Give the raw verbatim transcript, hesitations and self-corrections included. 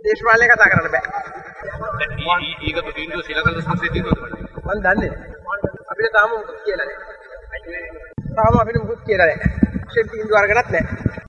දේශපාලනය කතා කරන්න බෑ. ඊගොල්ලෝ තීන්දුව ශ්‍රී ලංකාවේ සංස්කෘතිය තීන්දුව. මම දන්නේ. අපිට තාම මුකුත් කියලා නැහැ. තාම අපිට මුකුත් කියලා නැහැ. ෂෙන් තීන්දුව අරගෙනත් නැහැ.